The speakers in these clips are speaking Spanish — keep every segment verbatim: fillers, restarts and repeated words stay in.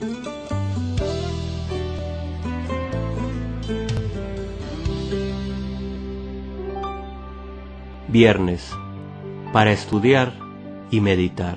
Viernes, para estudiar y meditar.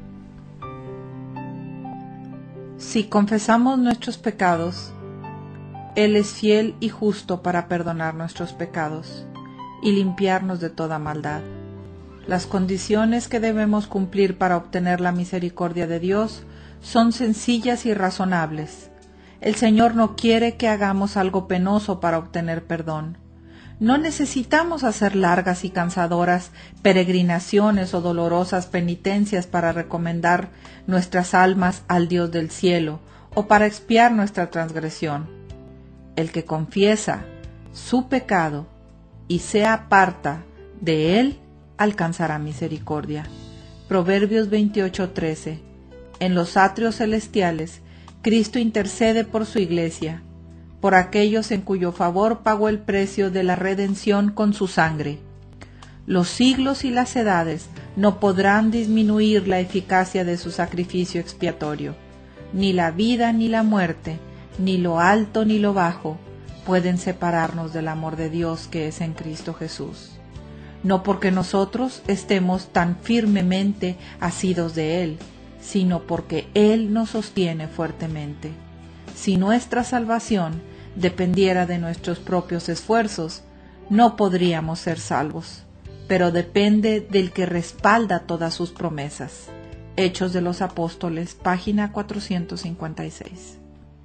Si confesamos nuestros pecados, Él es fiel y justo para perdonar nuestros pecados y limpiarnos de toda maldad. Las condiciones que debemos cumplir para obtener la misericordia de Dios son sencillas y razonables. El Señor no quiere que hagamos algo penoso para obtener perdón. No necesitamos hacer largas y cansadoras peregrinaciones o dolorosas penitencias para recomendar nuestras almas al Dios del cielo o para expiar nuestra transgresión. El que confiesa su pecado y se aparta de él alcanzará misericordia. Proverbios veintiocho trece. En los atrios celestiales, Cristo intercede por su iglesia, por aquellos en cuyo favor pagó el precio de la redención con su sangre. Los siglos y las edades no podrán disminuir la eficacia de su sacrificio expiatorio. Ni la vida ni la muerte, ni lo alto ni lo bajo, pueden separarnos del amor de Dios que es en Cristo Jesús. No porque nosotros estemos tan firmemente asidos de Él, sino porque Él nos sostiene fuertemente. Si nuestra salvación dependiera de nuestros propios esfuerzos, no podríamos ser salvos, pero depende del que respalda todas sus promesas. Hechos de los Apóstoles, página cuatrocientos cincuenta y seis.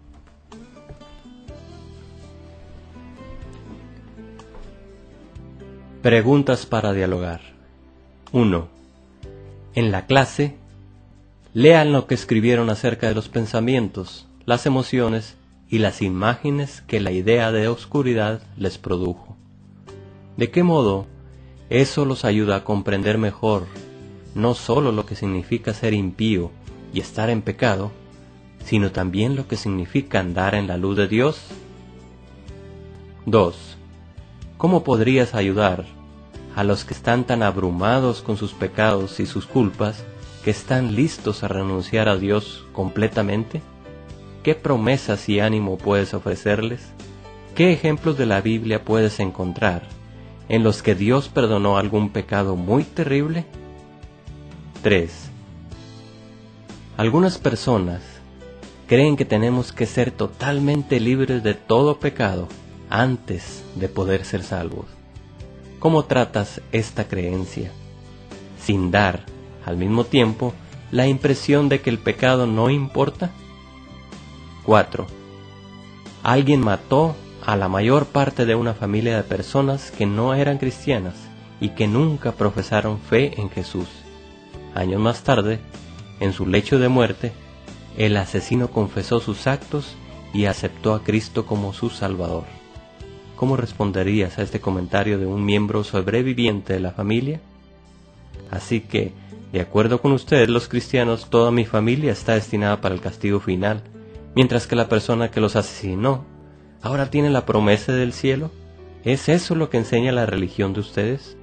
Preguntas para dialogar. uno. En la clase, lean lo que escribieron acerca de los pensamientos, las emociones y las imágenes que la idea de oscuridad les produjo. ¿De qué modo eso los ayuda a comprender mejor no sólo lo que significa ser impío y estar en pecado, sino también lo que significa andar en la luz de Dios? dos. ¿Cómo podrías ayudar a los que están tan abrumados con sus pecados y sus culpas que están listos a renunciar a Dios completamente? ¿Qué promesas y ánimo puedes ofrecerles? ¿Qué ejemplos de la Biblia puedes encontrar en los que Dios perdonó algún pecado muy terrible? tres. Algunas personas creen que tenemos que ser totalmente libres de todo pecado antes de poder ser salvos. ¿Cómo tratas esta creencia? Sin dar, al mismo tiempo, la impresión de que el pecado no importa. cuatro. Alguien mató a la mayor parte de una familia de personas que no eran cristianas y que nunca profesaron fe en Jesús. Años más tarde, en su lecho de muerte, el asesino confesó sus actos y aceptó a Cristo como su Salvador. ¿Cómo responderías a este comentario de un miembro sobreviviente de la familia? Así que, de acuerdo con ustedes los cristianos, toda mi familia está destinada para el castigo final, mientras que la persona que los asesinó ahora tiene la promesa del cielo. ¿Es eso lo que enseña la religión de ustedes?